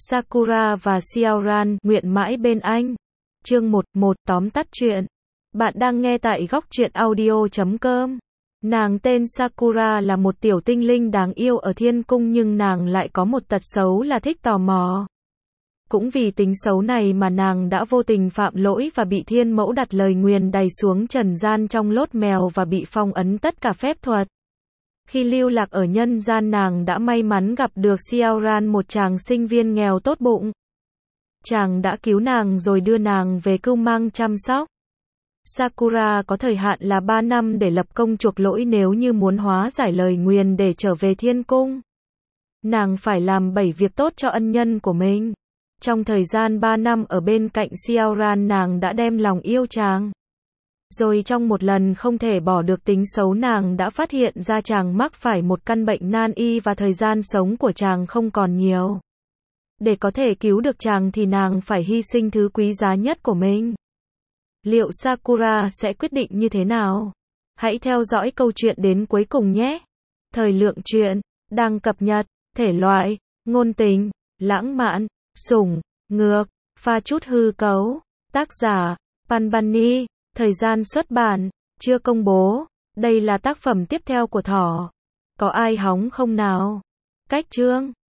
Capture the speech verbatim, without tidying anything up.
Sakura và Xiaoran nguyện mãi bên anh. Chương một một Tóm tắt chuyện. Bạn đang nghe tại góc truyện audio chấm com. Nàng tên Sakura là một tiểu tinh linh đáng yêu ở thiên cung, nhưng nàng lại có một tật xấu là thích tò mò. Cũng vì tính xấu này mà nàng đã vô tình phạm lỗi và bị thiên mẫu đặt lời nguyền đày xuống trần gian trong lốt mèo và bị phong ấn tất cả phép thuật. Khi lưu lạc ở nhân gian, nàng đã may mắn gặp được Xiaoran, một chàng sinh viên nghèo tốt bụng. Chàng đã cứu nàng rồi đưa nàng về cưu mang chăm sóc. Sakura có thời hạn là ba năm để lập công chuộc lỗi nếu như muốn hóa giải lời nguyền để trở về thiên cung. Nàng phải làm bảy việc tốt cho ân nhân của mình. Trong thời gian ba năm ở bên cạnh Xiaoran, nàng đã đem lòng yêu chàng. Rồi trong một lần không thể bỏ được tính xấu, nàng đã phát hiện ra chàng mắc phải một căn bệnh nan y và thời gian sống của chàng không còn nhiều. Để có thể cứu được chàng thì nàng phải hy sinh thứ quý giá nhất của mình. Liệu Sakura sẽ quyết định như thế nào? Hãy theo dõi câu chuyện đến cuối cùng nhé. Thời lượng truyện đang cập nhật. Thể loại ngôn tình, lãng mạn, sủng, ngược, pha chút hư cấu. Tác giả Panbani. Thời gian xuất bản chưa công bố. Đây là tác phẩm tiếp theo của Thỏ. Có ai hóng không nào? Cách chương